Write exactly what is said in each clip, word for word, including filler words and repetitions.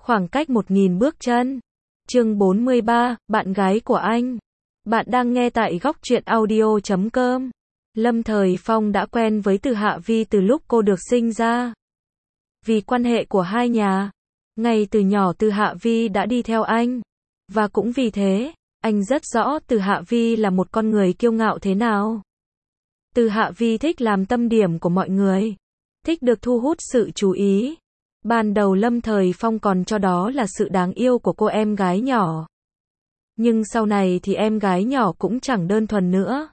Khoảng cách một nghìn bước chân. Chương bốn mươi ba, bạn gái của anh. Bạn đang nghe tại góc truyện audio chấm com. Lâm Thời Phong đã quen với Từ Hạ Vi từ lúc cô được sinh ra. Vì quan hệ của hai nhà, ngay từ nhỏ Từ Hạ Vi đã đi theo anh. Và cũng vì thế, anh rất rõ Từ Hạ Vi là một con người kiêu ngạo thế nào. Từ Hạ Vi thích làm tâm điểm của mọi người, thích được thu hút sự chú ý. Ban đầu Lâm Thời Phong còn cho đó là sự đáng yêu của cô em gái nhỏ. Nhưng sau này thì em gái nhỏ cũng chẳng đơn thuần nữa.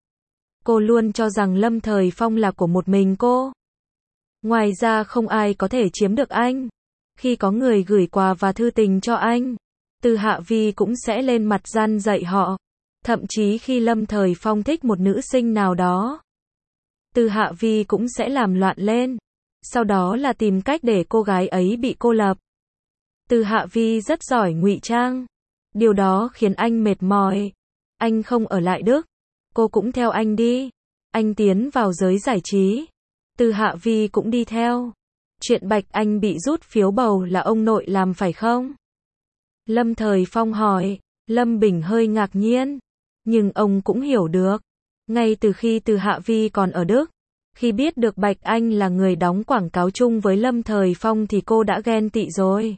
Cô luôn cho rằng Lâm Thời Phong là của một mình cô. Ngoài ra không ai có thể chiếm được anh. Khi có người gửi quà và thư tình cho anh, Từ Hạ Vi cũng sẽ lên mặt gian dạy họ. Thậm chí khi Lâm Thời Phong thích một nữ sinh nào đó, Từ Hạ Vi cũng sẽ làm loạn lên. Sau đó là tìm cách để cô gái ấy bị cô lập. Từ Hạ Vi rất giỏi ngụy trang. Điều đó khiến anh mệt mỏi. Anh không ở lại Đức. Cô cũng theo anh đi. Anh tiến vào giới giải trí. Từ Hạ Vi cũng đi theo. Chuyện Bạch Anh bị rút phiếu bầu là ông nội làm phải không? Lâm Thời Phong hỏi. Lâm Bình hơi ngạc nhiên. Nhưng ông cũng hiểu được. Ngay từ khi Từ Hạ Vi còn ở Đức, khi biết được Bạch Anh là người đóng quảng cáo chung với Lâm Thời Phong thì cô đã ghen tị rồi.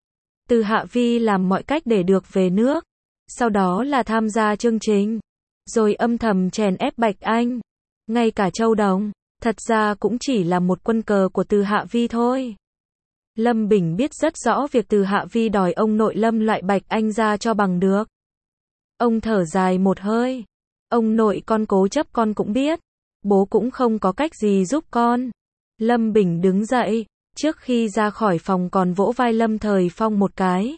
Từ Hạ Vi làm mọi cách để được về nước, sau đó là tham gia chương trình, rồi âm thầm chèn ép Bạch Anh. Ngay cả Châu Đồng, thật ra cũng chỉ là một quân cờ của Từ Hạ Vi thôi. Lâm Bình biết rất rõ việc Từ Hạ Vi đòi ông nội Lâm loại Bạch Anh ra cho bằng được. Ông thở dài một hơi. Ông nội con cố chấp con cũng biết. Bố cũng không có cách gì giúp con. Lâm Bình đứng dậy, trước khi ra khỏi phòng còn vỗ vai Lâm Thời Phong một cái.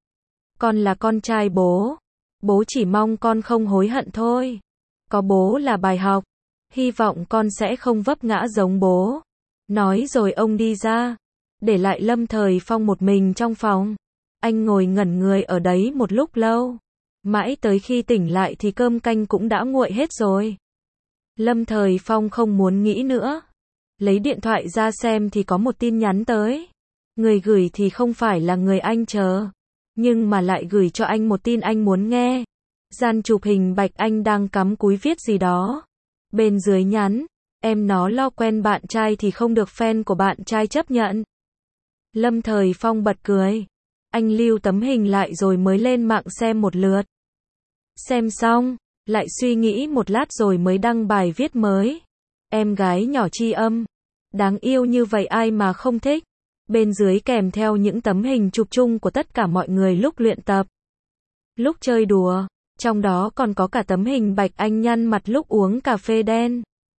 Con là con trai bố. Bố chỉ mong con không hối hận thôi. Có bố là bài học. Hy vọng con sẽ không vấp ngã giống bố. Nói rồi ông đi ra, để lại Lâm Thời Phong một mình trong phòng. Anh ngồi ngẩn người ở đấy một lúc lâu. Mãi tới khi tỉnh lại thì cơm canh cũng đã nguội hết rồi. Lâm Thời Phong không muốn nghĩ nữa. Lấy điện thoại ra xem thì có một tin nhắn tới. Người gửi thì không phải là người anh chờ, nhưng mà lại gửi cho anh một tin anh muốn nghe. Gian chụp hình Bạch Anh đang cắm cúi viết gì đó. Bên dưới nhắn, em nó lo quen bạn trai thì không được fan của bạn trai chấp nhận. Lâm Thời Phong bật cười. Anh lưu tấm hình lại rồi mới lên mạng xem một lượt. Xem xong, lại suy nghĩ một lát rồi mới đăng bài viết mới. Em gái nhỏ tri âm. Đáng yêu như vậy ai mà không thích. Bên dưới kèm theo những tấm hình chụp chung của tất cả mọi người lúc luyện tập, lúc chơi đùa. Trong đó còn có cả tấm hình Bạch Anh nhăn mặt lúc uống cà phê đen.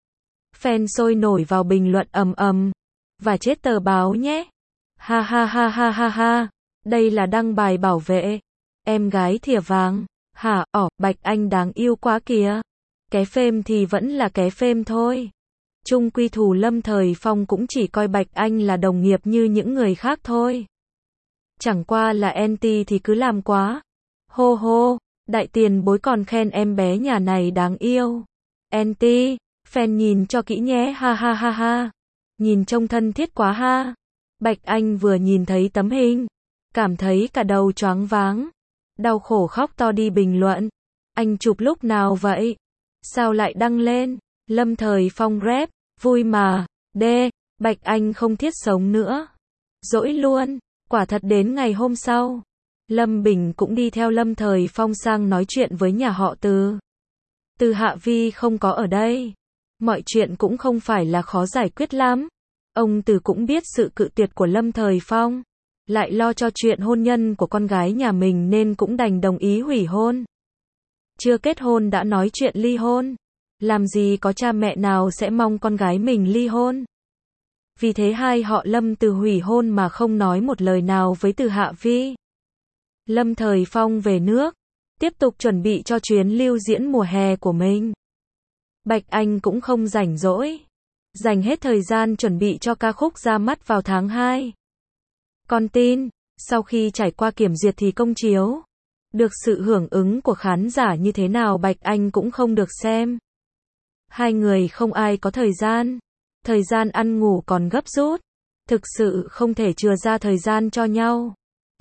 Fan sôi nổi vào bình luận ầm ầm. Và chết tờ báo nhé. Ha ha ha ha ha ha. Đây là đăng bài bảo vệ em gái thìa vàng. Hả, ỏ, Bạch Anh đáng yêu quá kìa. Ké phêm thì vẫn là ké phêm thôi. Chung quy thù Lâm Thời Phong cũng chỉ coi Bạch Anh là đồng nghiệp như những người khác thôi. Chẳng qua là anti thì cứ làm quá. Hô hô, đại tiền bối còn khen em bé nhà này đáng yêu. Anti, fan nhìn cho kỹ nhé ha ha ha ha. Nhìn trông thân thiết quá ha. Bạch Anh vừa nhìn thấy tấm hình, cảm thấy cả đầu choáng váng. Đau khổ khóc to đi bình luận. Anh chụp lúc nào vậy? Sao lại đăng lên? Lâm Thời Phong rep, vui mà, đê, Bạch Anh không thiết sống nữa. Dỗi luôn, quả thật đến ngày hôm sau. Lâm Bình cũng đi theo Lâm Thời Phong sang nói chuyện với nhà họ Từ. Từ Hạ Vi không có ở đây. Mọi chuyện cũng không phải là khó giải quyết lắm. Ông Từ cũng biết sự cự tuyệt của Lâm Thời Phong. Lại lo cho chuyện hôn nhân của con gái nhà mình nên cũng đành đồng ý hủy hôn. Chưa kết hôn đã nói chuyện ly hôn. Làm gì có cha mẹ nào sẽ mong con gái mình ly hôn. Vì thế hai họ Lâm Từ hủy hôn mà không nói một lời nào với Từ Hạ Vi. Lâm Thời Phong về nước, tiếp tục chuẩn bị cho chuyến lưu diễn mùa hè của mình. Bạch Anh cũng không rảnh rỗi, dành hết thời gian chuẩn bị cho ca khúc ra mắt vào tháng hai. Con tin, sau khi trải qua kiểm duyệt thì công chiếu, được sự hưởng ứng của khán giả như thế nào Bạch Anh cũng không được xem. Hai người không ai có thời gian, thời gian ăn ngủ còn gấp rút, thực sự không thể chừa ra thời gian cho nhau.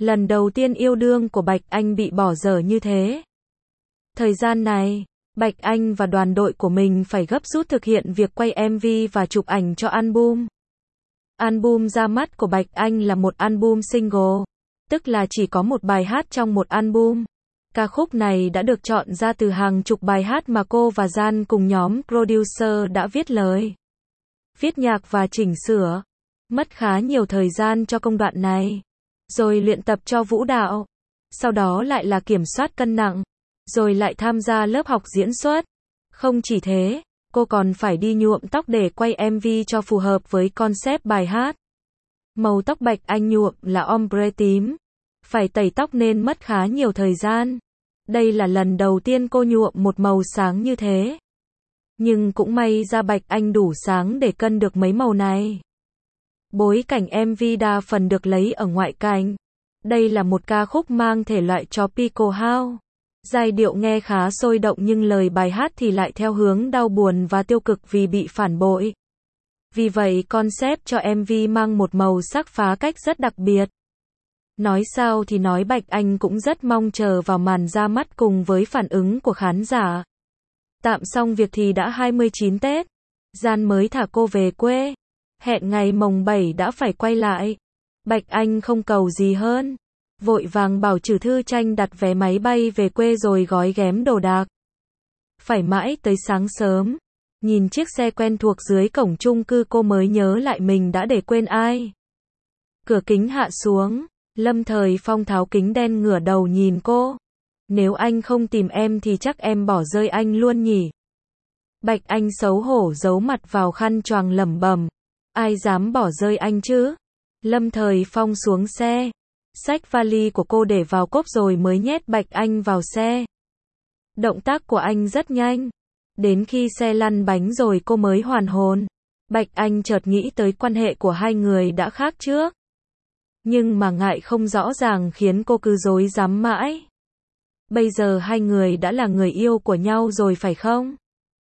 Lần đầu tiên yêu đương của Bạch Anh bị bỏ dở như thế. Thời gian này, Bạch Anh và đoàn đội của mình phải gấp rút thực hiện việc quay em vê và chụp ảnh cho album. Album ra mắt của Bạch Anh là một album single, tức là chỉ có một bài hát trong một album. Ca khúc này đã được chọn ra từ hàng chục bài hát mà cô và Gian cùng nhóm producer đã viết lời, viết nhạc và chỉnh sửa. Mất khá nhiều thời gian cho công đoạn này. Rồi luyện tập cho vũ đạo. Sau đó lại là kiểm soát cân nặng. Rồi lại tham gia lớp học diễn xuất. Không chỉ thế, cô còn phải đi nhuộm tóc để quay em vê cho phù hợp với concept bài hát. Màu tóc Bạch Anh nhuộm là ombre tím. Phải tẩy tóc nên mất khá nhiều thời gian. Đây là lần đầu tiên cô nhuộm một màu sáng như thế. Nhưng cũng may ra Bạch Anh đủ sáng để cân được mấy màu này. Bối cảnh em vê đa phần được lấy ở ngoại cảnh. Đây là một ca khúc mang thể loại tropical house. Giai điệu nghe khá sôi động nhưng lời bài hát thì lại theo hướng đau buồn và tiêu cực vì bị phản bội. Vì vậy concept cho em vê mang một màu sắc phá cách rất đặc biệt. Nói sao thì nói Bạch Anh cũng rất mong chờ vào màn ra mắt cùng với phản ứng của khán giả. Tạm xong việc thì đã hai mươi chín Tết. Gian mới thả cô về quê. Hẹn ngày mồng bảy đã phải quay lại. Bạch Anh không cầu gì hơn. Vội vàng bảo Trử Thư Tranh đặt vé máy bay về quê rồi gói ghém đồ đạc. Phải mãi tới sáng sớm. Nhìn chiếc xe quen thuộc dưới cổng chung cư cô mới nhớ lại mình đã để quên ai. Cửa kính hạ xuống. Lâm Thời Phong tháo kính đen ngửa đầu nhìn cô. Nếu anh không tìm em thì chắc em bỏ rơi anh luôn nhỉ. Bạch Anh xấu hổ giấu mặt vào khăn choàng lẩm bẩm. Ai dám bỏ rơi anh chứ? Lâm Thời Phong xuống xe. Xách vali của cô để vào cốp rồi mới nhét Bạch Anh vào xe. Động tác của anh rất nhanh. Đến khi xe lăn bánh rồi cô mới hoàn hồn. Bạch Anh chợt nghĩ tới quan hệ của hai người đã khác trước. Nhưng mà ngại không rõ ràng khiến cô cứ rối rắm mãi. Bây giờ hai người đã là người yêu của nhau rồi phải không?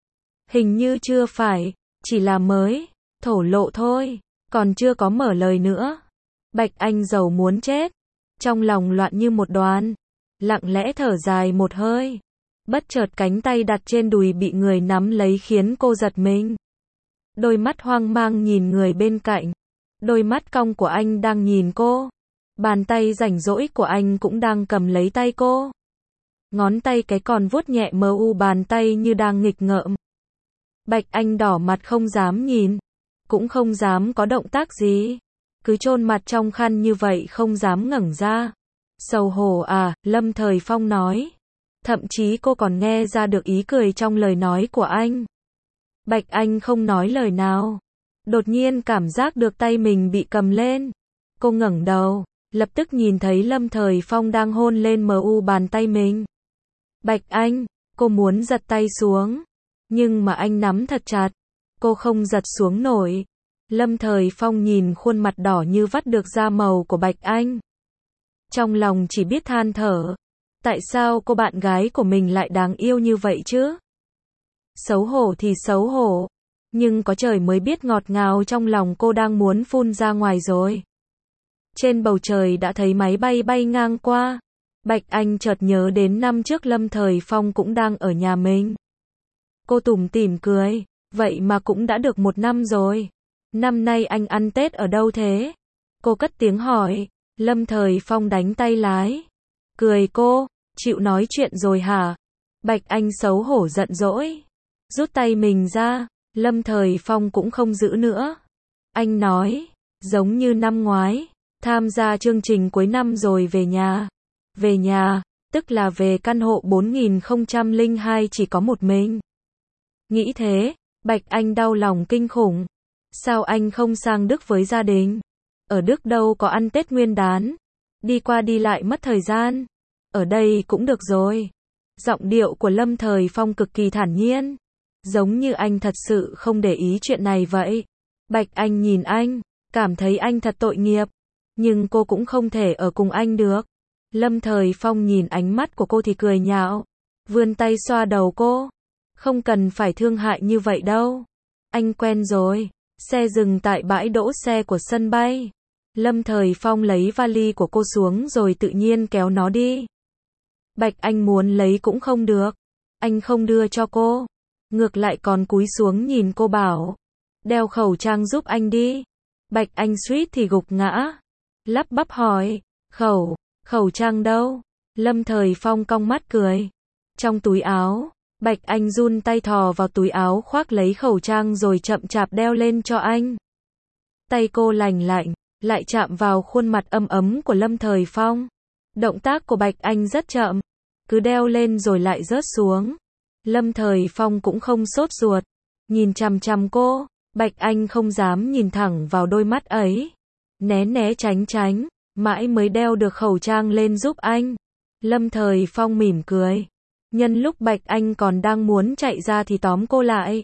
Hình như chưa phải, chỉ là mới thổ lộ thôi, còn chưa có mở lời nữa. Bạch Anh giàu muốn chết, trong lòng loạn như một đoàn, lặng lẽ thở dài một hơi. Bất chợt cánh tay đặt trên đùi bị người nắm lấy khiến cô giật mình. Đôi mắt hoang mang nhìn người bên cạnh. Đôi mắt cong của anh đang nhìn cô. Bàn tay rảnh rỗi của anh cũng đang cầm lấy tay cô. Ngón tay cái còn vuốt nhẹ mờ u bàn tay như đang nghịch ngợm. Bạch Anh đỏ mặt không dám nhìn. Cũng không dám có động tác gì. Cứ chôn mặt trong khăn như vậy không dám ngẩng ra. Xấu hổ à, Lâm Thời Phong nói. Thậm chí cô còn nghe ra được ý cười trong lời nói của anh. Bạch Anh không nói lời nào. Đột nhiên cảm giác được tay mình bị cầm lên. Cô ngẩng đầu, lập tức nhìn thấy Lâm Thời Phong đang hôn lên mờ u bàn tay mình. Bạch Anh, cô muốn giật tay xuống. Nhưng mà anh nắm thật chặt. Cô không giật xuống nổi. Lâm Thời Phong nhìn khuôn mặt đỏ như vắt được da màu của Bạch Anh. Trong lòng chỉ biết than thở. Tại sao cô bạn gái của mình lại đáng yêu như vậy chứ? Xấu hổ thì xấu hổ. Nhưng có trời mới biết ngọt ngào trong lòng cô đang muốn phun ra ngoài rồi. Trên bầu trời đã thấy máy bay bay ngang qua. Bạch Anh chợt nhớ đến năm trước Lâm Thời Phong cũng đang ở nhà mình. Cô tủm tỉm cười. Vậy mà cũng đã được một năm rồi. Năm nay anh ăn Tết ở đâu thế? Cô cất tiếng hỏi. Lâm Thời Phong đánh tay lái. Cười cô, chịu nói chuyện rồi hả? Bạch Anh xấu hổ giận dỗi. Rút tay mình ra. Lâm Thời Phong cũng không giữ nữa. Anh nói, giống như năm ngoái, tham gia chương trình cuối năm rồi về nhà. Về nhà, tức là về căn hộ bốn nghìn không trăm lẻ hai chỉ có một mình. Nghĩ thế, Bạch Anh đau lòng kinh khủng. Sao anh không sang Đức với gia đình? Ở Đức đâu có ăn Tết Nguyên đán. Đi qua đi lại mất thời gian. Ở đây cũng được rồi. Giọng điệu của Lâm Thời Phong cực kỳ thản nhiên. Giống như anh thật sự không để ý chuyện này vậy. Bạch Anh nhìn anh, cảm thấy anh thật tội nghiệp. Nhưng cô cũng không thể ở cùng anh được. Lâm Thời Phong nhìn ánh mắt của cô thì cười nhạo. Vươn tay xoa đầu cô. Không cần phải thương hại như vậy đâu. Anh quen rồi. Xe dừng tại bãi đỗ xe của sân bay. Lâm Thời Phong lấy vali của cô xuống rồi tự nhiên kéo nó đi. Bạch Anh muốn lấy cũng không được. Anh không đưa cho cô. Ngược lại còn cúi xuống nhìn cô bảo. Đeo khẩu trang giúp anh đi. Bạch Anh suýt thì gục ngã. Lắp bắp hỏi. Khẩu, khẩu trang đâu? Lâm Thời Phong cong mắt cười. Trong túi áo. Bạch Anh run tay thò vào túi áo khoác lấy khẩu trang rồi chậm chạp đeo lên cho anh. Tay cô lành lạnh, lại chạm vào khuôn mặt ấm ấm của Lâm Thời Phong. Động tác của Bạch Anh rất chậm, cứ đeo lên rồi lại rớt xuống. Lâm Thời Phong cũng không sốt ruột, nhìn chằm chằm cô. Bạch Anh không dám nhìn thẳng vào đôi mắt ấy, né né tránh tránh, mãi mới đeo được khẩu trang lên giúp anh. Lâm Thời Phong mỉm cười. Nhân lúc Bạch Anh còn đang muốn chạy ra thì tóm cô lại.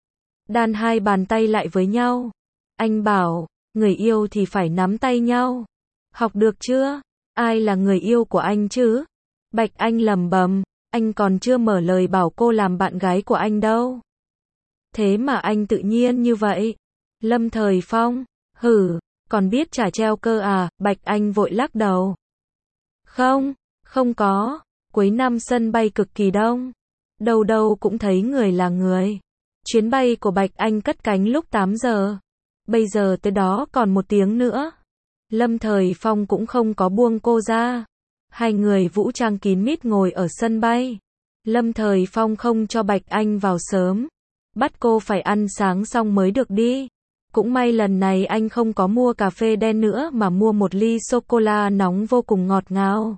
Đan hai bàn tay lại với nhau. Anh bảo, người yêu thì phải nắm tay nhau. Học được chưa? Ai là người yêu của anh chứ? Bạch Anh lẩm bẩm, anh còn chưa mở lời bảo cô làm bạn gái của anh đâu. Thế mà anh tự nhiên như vậy. Lâm Thời Phong, hử, còn biết trả treo cơ à? Bạch Anh vội lắc đầu. Không, không có. Cuối năm sân bay cực kỳ đông. Đâu đâu cũng thấy người là người. Chuyến bay của Bạch Anh cất cánh lúc tám giờ. Bây giờ tới đó còn một tiếng nữa. Lâm Thời Phong cũng không có buông cô ra. Hai người vũ trang kín mít ngồi ở sân bay. Lâm Thời Phong không cho Bạch Anh vào sớm. Bắt cô phải ăn sáng xong mới được đi. Cũng may lần này anh không có mua cà phê đen nữa mà mua một ly sô-cô-la nóng vô cùng ngọt ngào.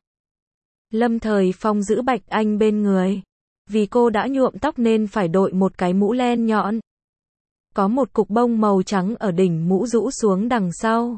Lâm Thời Phong giữ Bạch Anh bên người. Vì cô đã nhuộm tóc nên phải đội một cái mũ len nhọn. Có một cục bông màu trắng ở đỉnh mũ rũ xuống đằng sau.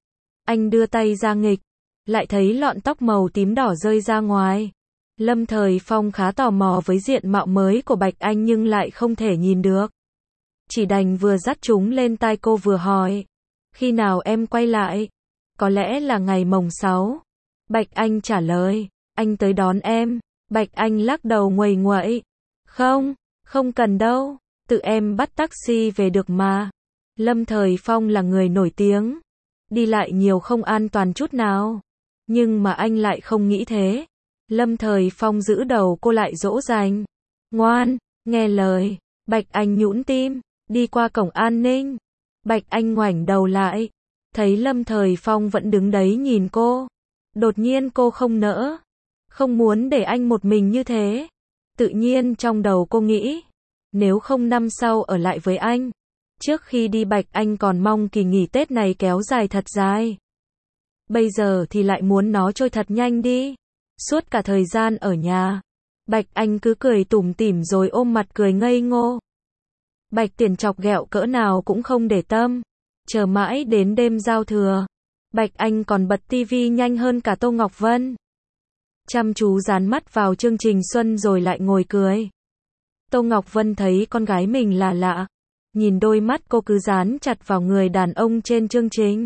Anh đưa tay ra nghịch, lại thấy lọn tóc màu tím đỏ rơi ra ngoài. Lâm Thời Phong khá tò mò với diện mạo mới của Bạch Anh nhưng lại không thể nhìn được. Chỉ đành vừa dắt chúng lên tai cô vừa hỏi. Khi nào em quay lại? Có lẽ là ngày mồng sáu. Bạch Anh trả lời. Anh tới đón em. Bạch Anh lắc đầu nguầy nguậy. Không, không cần đâu. Tự em bắt taxi về được mà. Lâm Thời Phong là người nổi tiếng. Đi lại nhiều không an toàn chút nào. Nhưng mà anh lại không nghĩ thế. Lâm Thời Phong giữ đầu cô lại dỗ dành. Ngoan, nghe lời. Bạch Anh nhũn tim. Đi qua cổng an ninh. Bạch Anh ngoảnh đầu lại. Thấy Lâm Thời Phong vẫn đứng đấy nhìn cô. Đột nhiên cô không nỡ. Không muốn để anh một mình như thế. Tự nhiên trong đầu cô nghĩ. Nếu không năm sau ở lại với anh. Trước khi đi Bạch Anh còn mong kỳ nghỉ Tết này kéo dài thật dài. Bây giờ thì lại muốn nó trôi thật nhanh đi. Suốt cả thời gian ở nhà. Bạch Anh cứ cười tủm tỉm rồi ôm mặt cười ngây ngô. Bạch Tiền chọc ghẹo cỡ nào cũng không để tâm. Chờ mãi đến đêm giao thừa. Bạch Anh còn bật tivi nhanh hơn cả Tô Ngọc Vân. Chăm chú dán mắt vào chương trình Xuân rồi lại ngồi cười. Tô Ngọc Vân thấy con gái mình là lạ. Nhìn đôi mắt cô cứ dán chặt vào người đàn ông trên chương trình.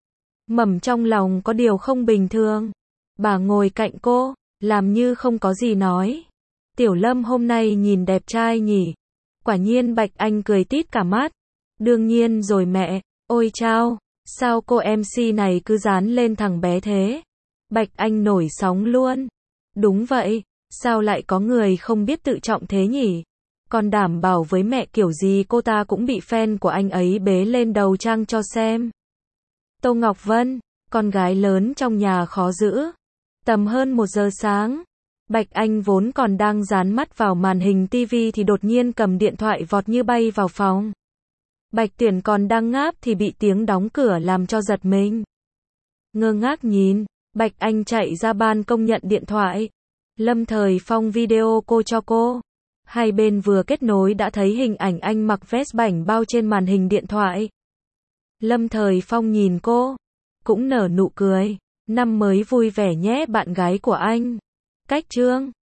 Mẩm trong lòng có điều không bình thường. Bà ngồi cạnh cô, làm như không có gì nói. Tiểu Lâm hôm nay nhìn đẹp trai nhỉ. Quả nhiên Bạch Anh cười tít cả mắt. Đương nhiên rồi mẹ. Ôi chao, sao cô em xê này cứ dán lên thằng bé thế? Bạch Anh nổi sóng luôn. Đúng vậy, sao lại có người không biết tự trọng thế nhỉ? Còn đảm bảo với mẹ kiểu gì cô ta cũng bị fan của anh ấy bế lên đầu trang cho xem. Tô Ngọc Vân, con gái lớn trong nhà khó giữ. Tầm hơn một giờ sáng, Bạch Anh vốn còn đang dán mắt vào màn hình tivi thì đột nhiên cầm điện thoại vọt như bay vào phòng. Bạch Tuyển còn đang ngáp thì bị tiếng đóng cửa làm cho giật mình. Ngơ ngác nhìn, Bạch Anh chạy ra ban công nhận điện thoại. Lâm Thời Phong video cô cho cô. Hai bên vừa kết nối đã thấy hình ảnh anh mặc vest bảnh bao trên màn hình điện thoại. Lâm Thời Phong nhìn cô, cũng nở nụ cười. Năm mới vui vẻ nhé bạn gái của anh. Cách chương